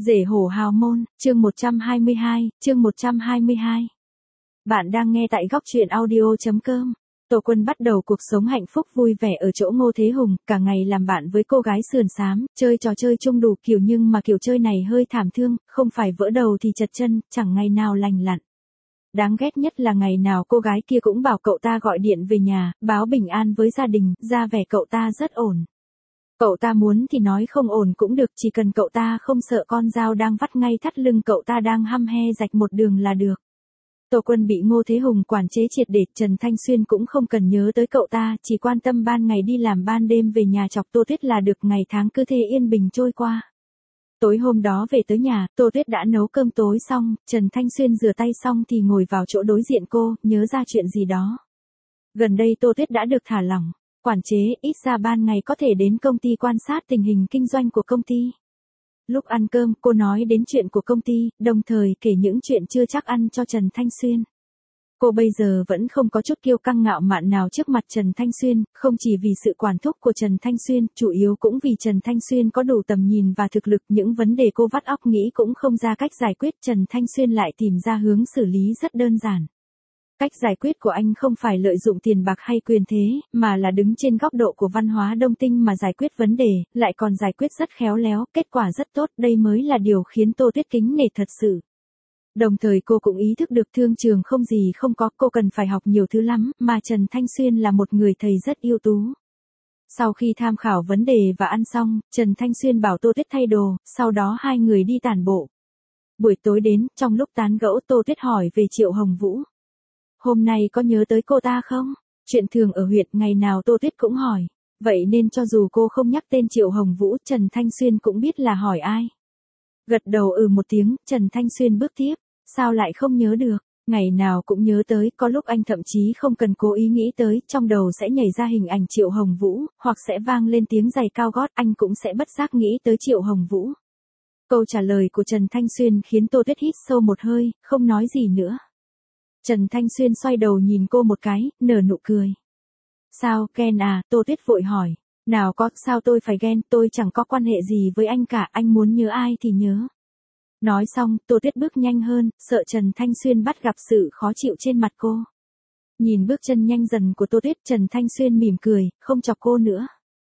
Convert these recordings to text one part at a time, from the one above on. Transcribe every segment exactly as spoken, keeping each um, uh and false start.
Rể hổ hào môn, chương một trăm hai mươi hai, chương một trăm hai mươi hai. Bạn đang nghe tại góc truyện audio.com. Tô Quân bắt đầu cuộc sống hạnh phúc vui vẻ ở chỗ Ngô Thế Hùng, cả ngày làm bạn với cô gái sườn xám, chơi trò chơi chung đủ kiểu nhưng mà kiểu chơi này hơi thảm thương, không phải vỡ đầu thì chật chân, chẳng ngày nào lành lặn. Đáng ghét nhất là ngày nào cô gái kia cũng bảo cậu ta gọi điện về nhà, báo bình an với gia đình, ra vẻ cậu ta rất ổn. Cậu ta muốn thì nói không ổn cũng được, chỉ cần cậu ta không sợ con dao đang vắt ngay thắt lưng cậu ta đang hăm he rạch một đường là được. Tô Quân bị Ngô Thế Hùng quản chế triệt để, Trần Thanh Xuyên cũng không cần nhớ tới cậu ta, chỉ quan tâm ban ngày đi làm ban đêm về nhà chọc Tô Tuyết là được, ngày tháng cứ thế yên bình trôi qua. Tối hôm đó về tới nhà, Tô Tuyết đã nấu cơm tối xong, Trần Thanh Xuyên rửa tay xong thì ngồi vào chỗ đối diện cô, nhớ ra chuyện gì đó. Gần đây Tô Tuyết đã được thả lỏng. Quản chế, ít ra ban ngày có thể đến công ty quan sát tình hình kinh doanh của công ty. Lúc ăn cơm, cô nói đến chuyện của công ty, đồng thời kể những chuyện chưa chắc ăn cho Trần Thanh Xuyên. Cô bây giờ vẫn không có chút kiêu căng ngạo mạn nào trước mặt Trần Thanh Xuyên, không chỉ vì sự quản thúc của Trần Thanh Xuyên, chủ yếu cũng vì Trần Thanh Xuyên có đủ tầm nhìn và thực lực, những vấn đề cô vắt óc nghĩ cũng không ra cách giải quyết, Trần Thanh Xuyên lại tìm ra hướng xử lý rất đơn giản. Cách giải quyết của anh không phải lợi dụng tiền bạc hay quyền thế, mà là đứng trên góc độ của văn hóa Đông Tinh mà giải quyết vấn đề, lại còn giải quyết rất khéo léo, kết quả rất tốt, đây mới là điều khiến Tô Tuyết kính nể thật sự. Đồng thời cô cũng ý thức được thương trường không gì không có, cô cần phải học nhiều thứ lắm, mà Trần Thanh Xuyên là một người thầy rất ưu tú. Sau khi tham khảo vấn đề và ăn xong, Trần Thanh Xuyên bảo Tô Tuyết thay đồ, sau đó hai người đi tản bộ. Buổi tối đến, trong lúc tán gẫu Tô Tuyết hỏi về Triệu Hồng Vũ. Hôm nay có nhớ tới cô ta không? Chuyện thường ở huyện ngày nào Tô Tuyết cũng hỏi. Vậy nên cho dù cô không nhắc tên Triệu Hồng Vũ, Trần Thanh Xuyên cũng biết là hỏi ai. Gật đầu ừ một tiếng, Trần Thanh Xuyên bước tiếp. Sao lại không nhớ được? Ngày nào cũng nhớ tới, có lúc anh thậm chí không cần cố ý nghĩ tới, trong đầu sẽ nhảy ra hình ảnh Triệu Hồng Vũ, hoặc sẽ vang lên tiếng giày cao gót, anh cũng sẽ bất giác nghĩ tới Triệu Hồng Vũ. Câu trả lời của Trần Thanh Xuyên khiến Tô Tuyết hít sâu một hơi, không nói gì nữa. Trần Thanh Xuyên xoay đầu nhìn cô một cái, nở nụ cười. Sao, ghen à, Tô Tuyết vội hỏi. Nào có, sao tôi phải ghen, tôi chẳng có quan hệ gì với anh cả, anh muốn nhớ ai thì nhớ. Nói xong, Tô Tuyết bước nhanh hơn, sợ Trần Thanh Xuyên bắt gặp sự khó chịu trên mặt cô. Nhìn bước chân nhanh dần của Tô Tuyết, Trần Thanh Xuyên mỉm cười, không chọc cô nữa.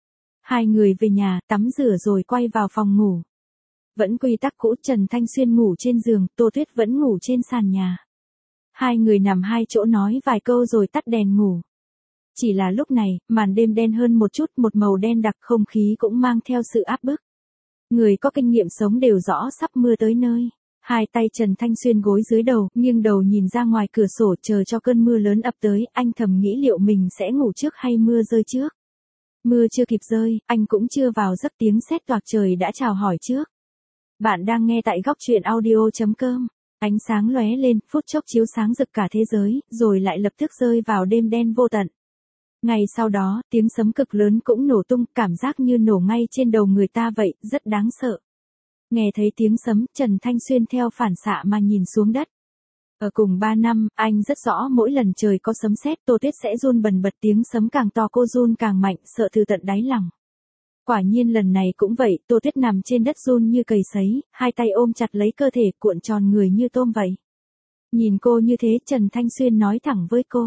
Hai người về nhà, tắm rửa rồi quay vào phòng ngủ. Vẫn quy tắc cũ, Trần Thanh Xuyên ngủ trên giường, Tô Tuyết vẫn ngủ trên sàn nhà. Hai người nằm hai chỗ nói vài câu rồi tắt đèn ngủ. Chỉ là lúc này, màn đêm đen hơn một chút, một màu đen đặc, không khí cũng mang theo sự áp bức. Người có kinh nghiệm sống đều rõ sắp mưa tới nơi. Hai tay Trần Thanh Xuyên gối dưới đầu, nghiêng đầu nhìn ra ngoài cửa sổ chờ cho cơn mưa lớn ập tới, anh thầm nghĩ liệu mình sẽ ngủ trước hay mưa rơi trước. Mưa chưa kịp rơi, anh cũng chưa vào giấc, tiếng sét toạc trời đã chào hỏi trước. Bạn đang nghe tại góc truyện audio.com. Ánh sáng lóe lên, phút chốc chiếu sáng rực cả thế giới, rồi lại lập tức rơi vào đêm đen vô tận. Ngày sau đó, tiếng sấm cực lớn cũng nổ tung, cảm giác như nổ ngay trên đầu người ta vậy, rất đáng sợ. Nghe thấy tiếng sấm, Trần Thanh Xuyên theo phản xạ mà nhìn xuống đất. Ở cùng ba năm, anh rất rõ mỗi lần trời có sấm sét, Tô Tuyết sẽ run bần bật, tiếng sấm càng to cô run càng mạnh, sợ từ tận đáy lòng. Quả nhiên lần này cũng vậy, Tô Tuyết nằm trên đất run như cầy sấy, hai tay ôm chặt lấy cơ thể, cuộn tròn người như tôm vậy. Nhìn cô như thế, Trần Thanh Xuyên nói thẳng với cô.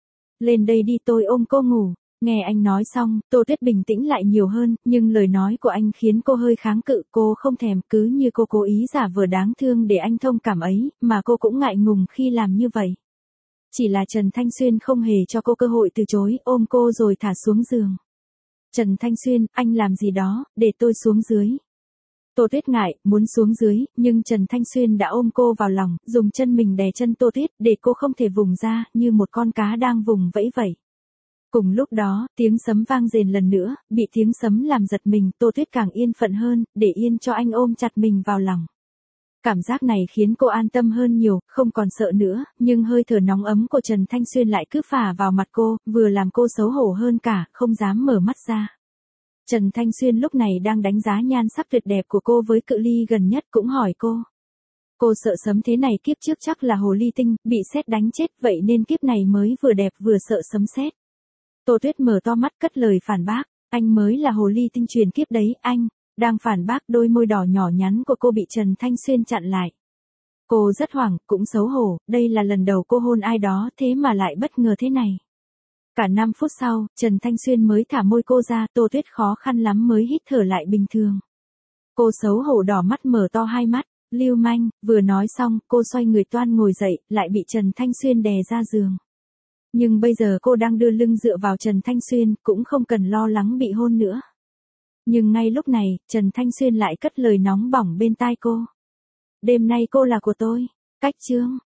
Lên đây đi, tôi ôm cô ngủ. Nghe anh nói xong, Tô Tuyết bình tĩnh lại nhiều hơn, nhưng lời nói của anh khiến cô hơi kháng cự, cô không thèm, cứ như cô cố ý giả vờ đáng thương để anh thông cảm ấy, mà cô cũng ngại ngùng khi làm như vậy. Chỉ là Trần Thanh Xuyên không hề cho cô cơ hội từ chối, ôm cô rồi thả xuống giường. Trần Thanh Xuyên, anh làm gì đó, để tôi xuống dưới. Tô Tuyết ngại, muốn xuống dưới, nhưng Trần Thanh Xuyên đã ôm cô vào lòng, dùng chân mình đè chân Tô Tuyết, để cô không thể vùng ra, như một con cá đang vùng vẫy vậy. Cùng lúc đó, tiếng sấm vang rền lần nữa, bị tiếng sấm làm giật mình, Tô Tuyết càng yên phận hơn, để yên cho anh ôm chặt mình vào lòng. Cảm giác này khiến cô an tâm hơn nhiều, không còn sợ nữa, nhưng hơi thở nóng ấm của Trần Thanh Xuyên lại cứ phả vào mặt cô, vừa làm cô xấu hổ hơn cả, không dám mở mắt ra. Trần Thanh Xuyên lúc này đang đánh giá nhan sắc tuyệt đẹp của cô với cự ly gần nhất, cũng hỏi cô. Cô sợ sấm thế này, kiếp trước chắc là hồ ly tinh, bị sét đánh chết, vậy nên kiếp này mới vừa đẹp vừa sợ sấm sét. Tô Tuyết mở to mắt cất lời phản bác, anh mới là hồ ly tinh truyền kiếp đấy, anh. Đang phản bác đôi môi đỏ nhỏ nhắn của cô bị Trần Thanh Xuyên chặn lại. Cô rất hoảng, cũng xấu hổ, đây là lần đầu cô hôn ai đó thế mà lại bất ngờ thế này. Cả năm phút sau, Trần Thanh Xuyên mới thả môi cô ra, Tô Tuyết khó khăn lắm mới hít thở lại bình thường. Cô xấu hổ đỏ mắt mở to hai mắt, lưu manh, vừa nói xong, cô xoay người toan ngồi dậy, lại bị Trần Thanh Xuyên đè ra giường. Nhưng bây giờ cô đang đưa lưng dựa vào Trần Thanh Xuyên, cũng không cần lo lắng bị hôn nữa. Nhưng ngay lúc này, Trần Thanh Xuyên lại cất lời nóng bỏng bên tai cô. Đêm nay cô là của tôi. Cách chương.